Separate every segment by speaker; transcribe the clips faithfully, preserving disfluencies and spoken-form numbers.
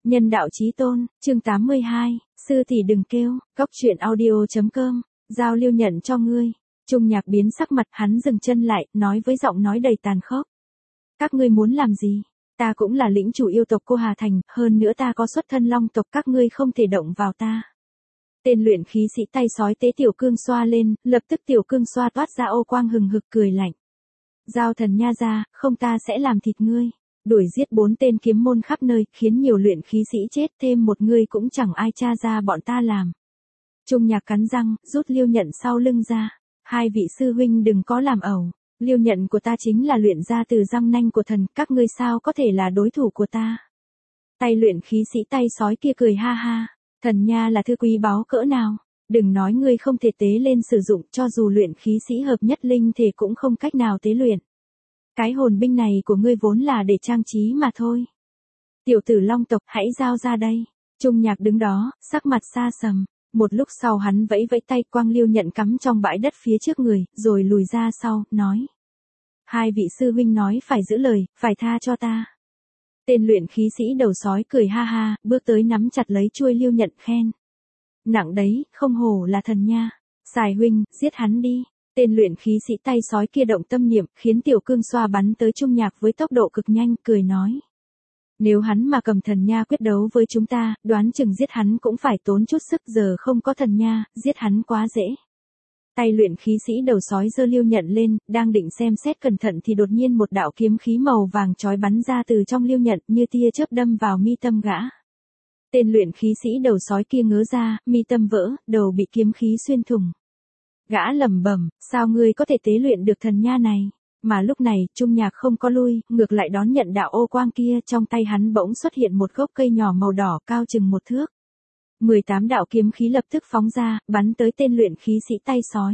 Speaker 1: Nhân đạo chí tôn, chương tám mươi hai, sư tỷ đừng kêu, góc truyện audio.com, giao Liêu nhận cho ngươi. Trung Nhạc biến sắc mặt, hắn dừng chân lại, nói với giọng nói đầy tàn khốc. Các ngươi muốn làm gì? Ta cũng là lĩnh chủ yêu tộc Cô Hà Thành, hơn nữa ta có xuất thân long tộc, các ngươi không thể động vào ta. Tên luyện khí sĩ tay sói tế tiểu cương xoa lên, lập tức tiểu cương xoa toát ra ô quang hừng hực cười lạnh. Giao thần nha ra, không ta sẽ làm thịt ngươi. Đuổi giết bốn tên kiếm môn khắp nơi, khiến nhiều luyện khí sĩ chết, thêm một người cũng chẳng ai tra ra bọn ta làm. Trung Nhạc cắn răng, rút Liêu nhận sau lưng ra. Hai vị sư huynh đừng có làm ẩu. Liêu nhận của ta chính là luyện ra từ răng nanh của thần, các ngươi sao có thể là đối thủ của ta. Tay luyện khí sĩ tay sói kia cười ha ha. Thần nha là thư quý báu cỡ nào. Đừng nói ngươi không thể tế lên sử dụng, cho dù luyện khí sĩ hợp nhất linh thể cũng không cách nào tế luyện. Cái hồn binh này của ngươi vốn là để trang trí mà thôi. Tiểu tử long tộc, hãy giao ra đây. Trung Nhạc đứng đó, sắc mặt xa sầm. Một lúc sau hắn vẫy vẫy tay, quang Liêu nhận cắm trong bãi đất phía trước người, rồi lùi ra sau, nói. Hai vị sư huynh nói phải giữ lời, phải tha cho ta. Tên luyện khí sĩ đầu sói cười ha ha, bước tới nắm chặt lấy chuôi Liêu nhận khen. Nặng đấy, không hổ là thần nha. Sài huynh, giết hắn đi. Tên luyện khí sĩ tay sói kia động tâm niệm, khiến tiểu cương xoa bắn tới Trung Nhạc với tốc độ cực nhanh, cười nói. Nếu hắn mà cầm thần nha quyết đấu với chúng ta, đoán chừng giết hắn cũng phải tốn chút sức, giờ không có thần nha, giết hắn quá dễ. Tay luyện khí sĩ đầu sói giơ Liêu nhận lên, đang định xem xét cẩn thận thì đột nhiên một đạo kiếm khí màu vàng chói bắn ra từ trong Liêu nhận, như tia chớp đâm vào mi tâm gã. Tên luyện khí sĩ đầu sói kia ngớ ra, mi tâm vỡ, đầu bị kiếm khí xuyên thủng. Gã lẩm bẩm, sao ngươi có thể tế luyện được thần nha này? Mà lúc này, Trung Nhạc không có lui, ngược lại đón nhận đạo ô quang kia, trong tay hắn bỗng xuất hiện một gốc cây nhỏ màu đỏ cao chừng một thước. mười tám đạo kiếm khí lập tức phóng ra, bắn tới tên luyện khí sĩ tay sói.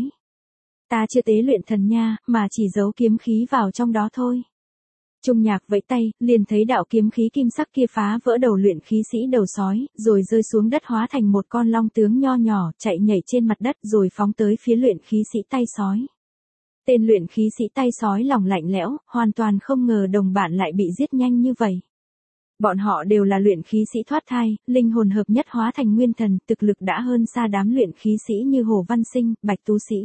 Speaker 1: Ta chưa tế luyện thần nha, mà chỉ giấu kiếm khí vào trong đó thôi. Trung Nhạc vẫy tay, liền thấy đạo kiếm khí kim sắc kia phá vỡ đầu luyện khí sĩ đầu sói, rồi rơi xuống đất hóa thành một con long tướng nho nhỏ, chạy nhảy trên mặt đất rồi phóng tới phía luyện khí sĩ tay sói. Tên luyện khí sĩ tay sói lòng lạnh lẽo, hoàn toàn không ngờ đồng bạn lại bị giết nhanh như vậy. Bọn họ đều là luyện khí sĩ thoát thai, linh hồn hợp nhất hóa thành nguyên thần, thực lực đã hơn xa đám luyện khí sĩ như Hồ Văn Sinh, Bạch Tu Sĩ.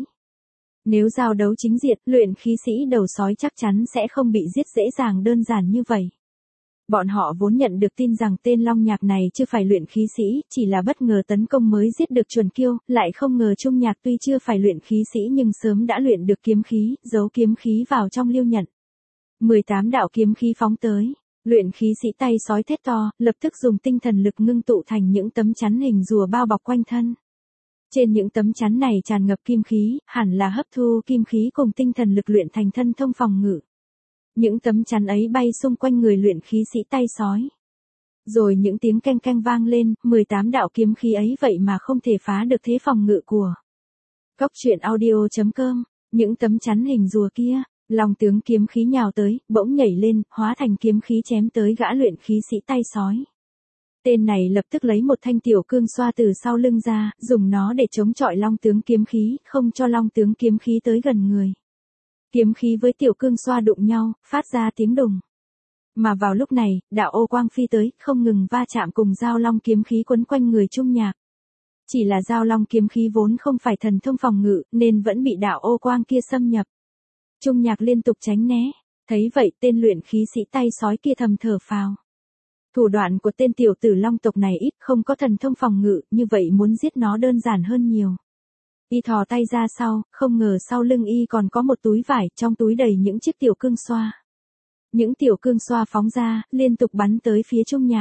Speaker 1: Nếu giao đấu chính diện, luyện khí sĩ đầu sói chắc chắn sẽ không bị giết dễ dàng đơn giản như vậy. Bọn họ vốn nhận được tin rằng tên Long Nhạc này chưa phải luyện khí sĩ, chỉ là bất ngờ tấn công mới giết được Chuẩn Kiêu, lại không ngờ Trung Nhạc tuy chưa phải luyện khí sĩ nhưng sớm đã luyện được kiếm khí, giấu kiếm khí vào trong Liêu nhận. mười tám đạo kiếm khí phóng tới, luyện khí sĩ tay sói thét to, lập tức dùng tinh thần lực ngưng tụ thành những tấm chắn hình rùa bao bọc quanh thân. Trên những tấm chắn này tràn ngập kim khí, hẳn là hấp thu kim khí cùng tinh thần lực luyện thành thân thông phòng ngự. Những tấm chắn ấy bay xung quanh người luyện khí sĩ tay sói. Rồi những tiếng keng keng vang lên, mười tám đạo kiếm khí ấy vậy mà không thể phá được thế phòng ngự của. Góc truyện audio.com, những tấm chắn hình rùa kia, long tướng kiếm khí nhào tới, bỗng nhảy lên, hóa thành kiếm khí chém tới gã luyện khí sĩ tay sói. Tên này lập tức lấy một thanh tiểu cương xoa từ sau lưng ra, dùng nó để chống chọi long tướng kiếm khí, không cho long tướng kiếm khí tới gần người. Kiếm khí với tiểu cương xoa đụng nhau, phát ra tiếng đùng. Mà vào lúc này, đạo ô quang phi tới, không ngừng va chạm cùng dao long kiếm khí quấn quanh người Trung Nhạc. Chỉ là dao long kiếm khí vốn không phải thần thông phòng ngự, nên vẫn bị đạo ô quang kia xâm nhập. Trung Nhạc liên tục tránh né, thấy vậy tên luyện khí sĩ tay sói kia thầm thở phào. Thủ đoạn của tên tiểu tử long tộc này ít, không có thần thông phòng ngự, như vậy muốn giết nó đơn giản hơn nhiều. Y thò tay ra sau, không ngờ sau lưng y còn có một túi vải, trong túi đầy những chiếc tiểu cương xoa. Những tiểu cương xoa phóng ra, liên tục bắn tới phía Trung Nhạc.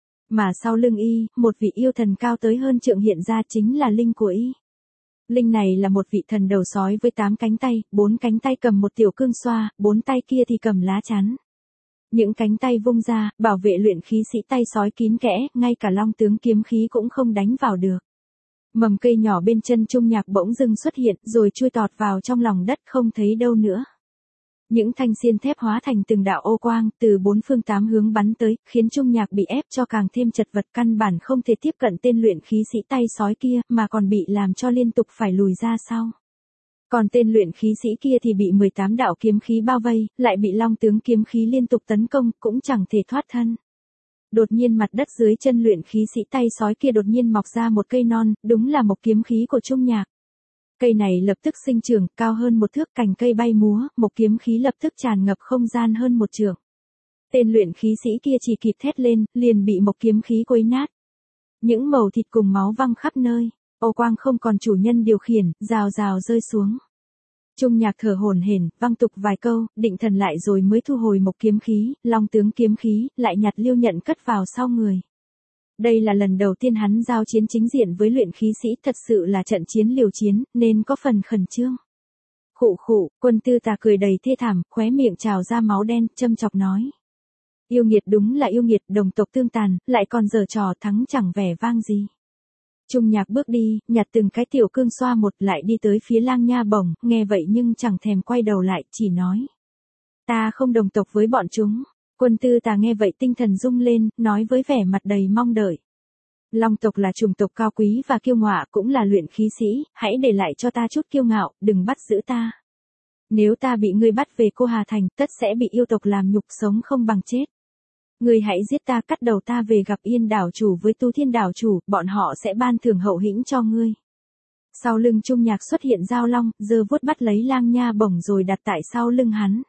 Speaker 1: Mà sau lưng y, một vị yêu thần cao tới hơn trượng hiện ra chính là linh của y. Linh này là một vị thần đầu sói với tám cánh tay, bốn cánh tay cầm một tiểu cương xoa, bốn tay kia thì cầm lá chắn. Những cánh tay vung ra, bảo vệ luyện khí sĩ tay sói kín kẽ, ngay cả long tướng kiếm khí cũng không đánh vào được. Mầm cây nhỏ bên chân Trung Nhạc bỗng dưng xuất hiện, rồi chui tọt vào trong lòng đất không thấy đâu nữa. Những thanh xiên thép hóa thành từng đạo ô quang, từ bốn phương tám hướng bắn tới, khiến Trung Nhạc bị ép cho càng thêm chật vật, căn bản không thể tiếp cận tên luyện khí sĩ tay sói kia, mà còn bị làm cho liên tục phải lùi ra sau. Còn tên luyện khí sĩ kia thì bị mười tám đạo kiếm khí bao vây, lại bị long tướng kiếm khí liên tục tấn công, cũng chẳng thể thoát thân. Đột nhiên mặt đất dưới chân luyện khí sĩ tay sói kia đột nhiên mọc ra một cây non, đúng là một kiếm khí của Trung Nhạc. Cây này lập tức sinh trưởng, cao hơn một thước, cành cây bay múa, một kiếm khí lập tức tràn ngập không gian hơn một trượng. Tên luyện khí sĩ kia chỉ kịp thét lên, liền bị một kiếm khí quấy nát. Những mẩu thịt cùng máu văng khắp nơi, ô quang không còn chủ nhân điều khiển, rào rào rơi xuống. Trung Nhạc thở hổn hển, văng tục vài câu, định thần lại rồi mới thu hồi một kiếm khí, long tướng kiếm khí, lại nhặt liêu nhận cất vào sau người. Đây là lần đầu tiên hắn giao chiến chính diện với luyện khí sĩ, thật sự là trận chiến liều chiến, nên có phần khẩn trương. Khụ khụ, Quân Tư Tà cười đầy thê thảm, khóe miệng trào ra máu đen, châm chọc nói. Yêu nghiệt đúng là yêu nghiệt, đồng tộc tương tàn, lại còn giở trò thắng chẳng vẻ vang gì. Trung Nhạc bước đi, nhặt từng cái tiểu cương xoa một, lại đi tới phía Lang Nha Bổng, nghe vậy nhưng chẳng thèm quay đầu lại, chỉ nói. Ta không đồng tộc với bọn chúng. Quân Tư Tà nghe vậy tinh thần rung lên, nói với vẻ mặt đầy mong đợi. Long tộc là chủng tộc cao quý và kiêu ngạo, cũng là luyện khí sĩ, hãy để lại cho ta chút kiêu ngạo, đừng bắt giữ ta. Nếu ta bị ngươi bắt về Cô Hà Thành, tất sẽ bị yêu tộc làm nhục, sống không bằng chết. Ngươi hãy giết ta, cắt đầu ta về gặp Yên đảo chủ với Tu Thiên đảo chủ, bọn họ sẽ ban thưởng hậu hĩnh cho ngươi. Sau lưng Trung Nhạc xuất hiện dao long, giơ vuốt bắt lấy Lang Nha Bổng rồi đặt tại sau lưng hắn.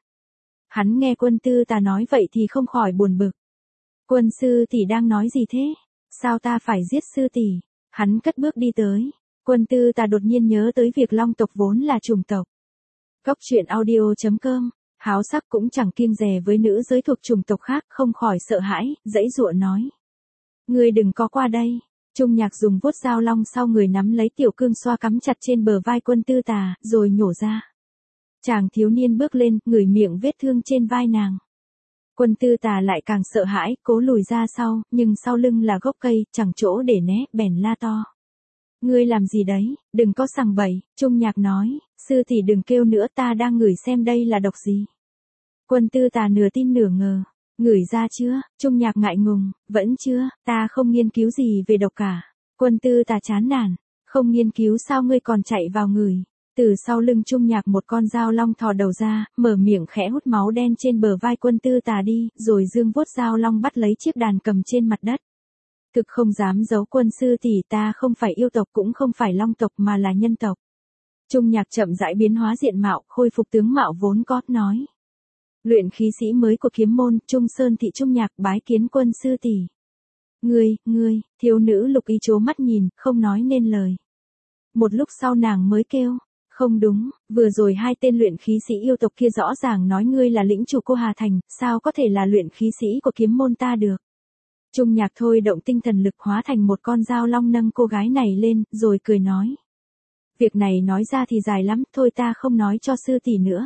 Speaker 1: Hắn nghe Quân Tư Tà nói vậy thì không khỏi buồn bực. Quân sư tỷ đang nói gì thế? Sao ta phải giết sư tỷ? Hắn cất bước đi tới. Quân Tư Tà đột nhiên nhớ tới việc long tộc vốn là chủng tộc. Cốc truyện audio chấm com, háo sắc cũng chẳng kiêng dè với nữ giới thuộc chủng tộc khác, không khỏi sợ hãi, giãy giụa nói. Ngươi đừng có qua đây. Trung Nhạc dùng vuốt dao long sau người nắm lấy tiểu cương xoa cắm chặt trên bờ vai Quân Tư Tà, rồi nhổ ra. Chàng thiếu niên bước lên, ngửi miệng vết thương trên vai nàng. Quân Tư Tà lại càng sợ hãi, cố lùi ra sau, nhưng sau lưng là gốc cây, chẳng chỗ để né, bèn la to. Ngươi làm gì đấy, đừng có sằng bậy, Trung Nhạc nói, sư tỷ đừng kêu nữa, ta đang ngửi xem đây là độc gì. Quân Tư Tà nửa tin nửa ngờ, ngửi ra chưa, Trung Nhạc ngại ngùng, vẫn chưa, ta không nghiên cứu gì về độc cả. Quân Tư Tà chán nản, không nghiên cứu sao ngươi còn chạy vào ngửi. Từ sau lưng Trung Nhạc một con dao long thò đầu ra, mở miệng khẽ hút máu đen trên bờ vai Quân Tư Tà đi, rồi dương vuốt dao long bắt lấy chiếc đàn cầm trên mặt đất. Thực không dám giấu quân sư tỷ, ta không phải yêu tộc cũng không phải long tộc mà là nhân tộc. Trung Nhạc chậm rãi biến hóa diện mạo, khôi phục tướng mạo vốn có, nói. Luyện khí sĩ mới của kiếm môn, Trung Sơn thị Trung Nhạc bái kiến quân sư tỷ. Ngươi, ngươi, thiếu nữ Lục Y trố mắt nhìn, không nói nên lời. Một lúc sau nàng mới kêu. Không đúng, vừa rồi hai tên luyện khí sĩ yêu tộc kia rõ ràng nói ngươi là lĩnh chủ Cô Hà Thành, sao có thể là luyện khí sĩ của kiếm môn ta được. Trung Nhạc thôi động tinh thần lực hóa thành một con dao long nâng cô gái này lên, rồi cười nói. Việc này nói ra thì dài lắm, thôi ta không nói cho sư tỷ nữa.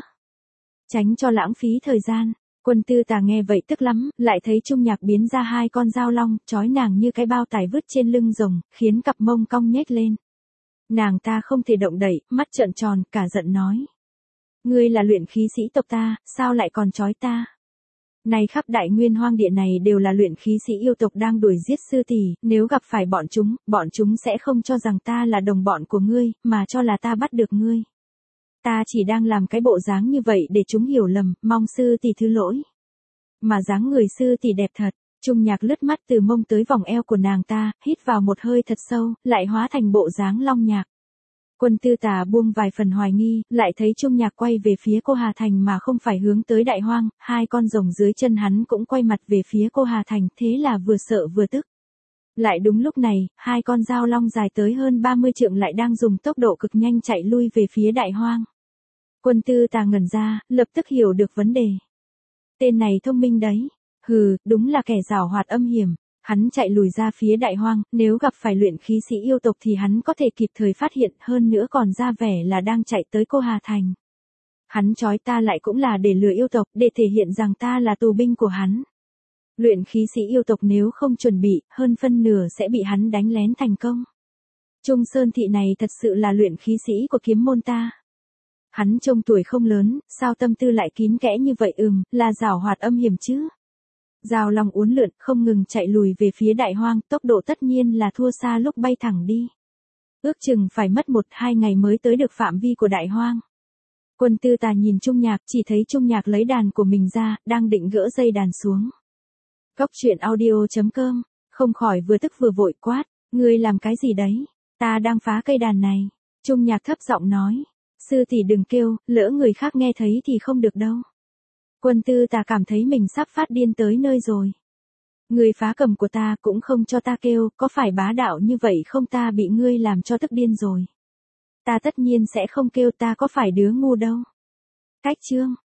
Speaker 1: Tránh cho lãng phí thời gian, Quân Tư Tà nghe vậy tức lắm, lại thấy Trung Nhạc biến ra hai con dao long, trói nàng như cái bao tải vứt trên lưng rồng, khiến cặp mông cong nhếch lên. Nàng ta không thể động đậy, mắt trợn tròn, cả giận nói. Ngươi là luyện khí sĩ tộc ta, sao lại còn trói ta? Này khắp đại nguyên hoang địa này đều là luyện khí sĩ yêu tộc đang đuổi giết sư tỷ, nếu gặp phải bọn chúng, bọn chúng sẽ không cho rằng ta là đồng bọn của ngươi, mà cho là ta bắt được ngươi. Ta chỉ đang làm cái bộ dáng như vậy để chúng hiểu lầm, mong sư tỷ thứ lỗi. Mà dáng người sư tỷ đẹp thật. Trung Nhạc lướt mắt từ mông tới vòng eo của nàng ta, hít vào một hơi thật sâu, lại hóa thành bộ dáng long nhạc. Quân Tư Tà buông vài phần hoài nghi, lại thấy Trung Nhạc quay về phía Cô Hà Thành mà không phải hướng tới đại hoang, hai con rồng dưới chân hắn cũng quay mặt về phía Cô Hà Thành, thế là vừa sợ vừa tức. Lại đúng lúc này, hai con dao long dài tới hơn ba mươi trượng lại đang dùng tốc độ cực nhanh chạy lui về phía đại hoang. Quân Tư Tà ngẩn ra, lập tức hiểu được vấn đề. Tên này thông minh đấy. Hừ, đúng là kẻ giảo hoạt âm hiểm. Hắn chạy lùi ra phía đại hoang, nếu gặp phải luyện khí sĩ yêu tộc thì hắn có thể kịp thời phát hiện, hơn nữa còn ra vẻ là đang chạy tới Cô Hà Thành. Hắn trói ta lại cũng là để lừa yêu tộc, để thể hiện rằng ta là tù binh của hắn. Luyện khí sĩ yêu tộc nếu không chuẩn bị, hơn phân nửa sẽ bị hắn đánh lén thành công. Trung Sơn thị này thật sự là luyện khí sĩ của kiếm môn ta. Hắn trông tuổi không lớn, sao tâm tư lại kín kẽ như vậy, ừm, là giảo hoạt âm hiểm chứ. Dao long uốn lượn, không ngừng chạy lùi về phía đại hoang, tốc độ tất nhiên là thua xa lúc bay thẳng đi. Ước chừng phải mất một hai ngày mới tới được phạm vi của đại hoang. Quân Tư Tà nhìn Trung Nhạc, chỉ thấy Trung Nhạc lấy đàn của mình ra, đang định gỡ dây đàn xuống. Cốc truyện audio chấm com, không khỏi vừa tức vừa vội quát, ngươi làm cái gì đấy? Ta đang phá cây đàn này. Trung Nhạc thấp giọng nói, sư tỷ đừng kêu, lỡ người khác nghe thấy thì không được đâu. Quân Tư Tà cảm thấy mình sắp phát điên tới nơi rồi. Người phá cầm của ta cũng không cho ta kêu, có phải bá đạo như vậy không, ta bị ngươi làm cho tức điên rồi. Ta tất nhiên sẽ không kêu, ta có phải đứa ngu đâu. Cách chương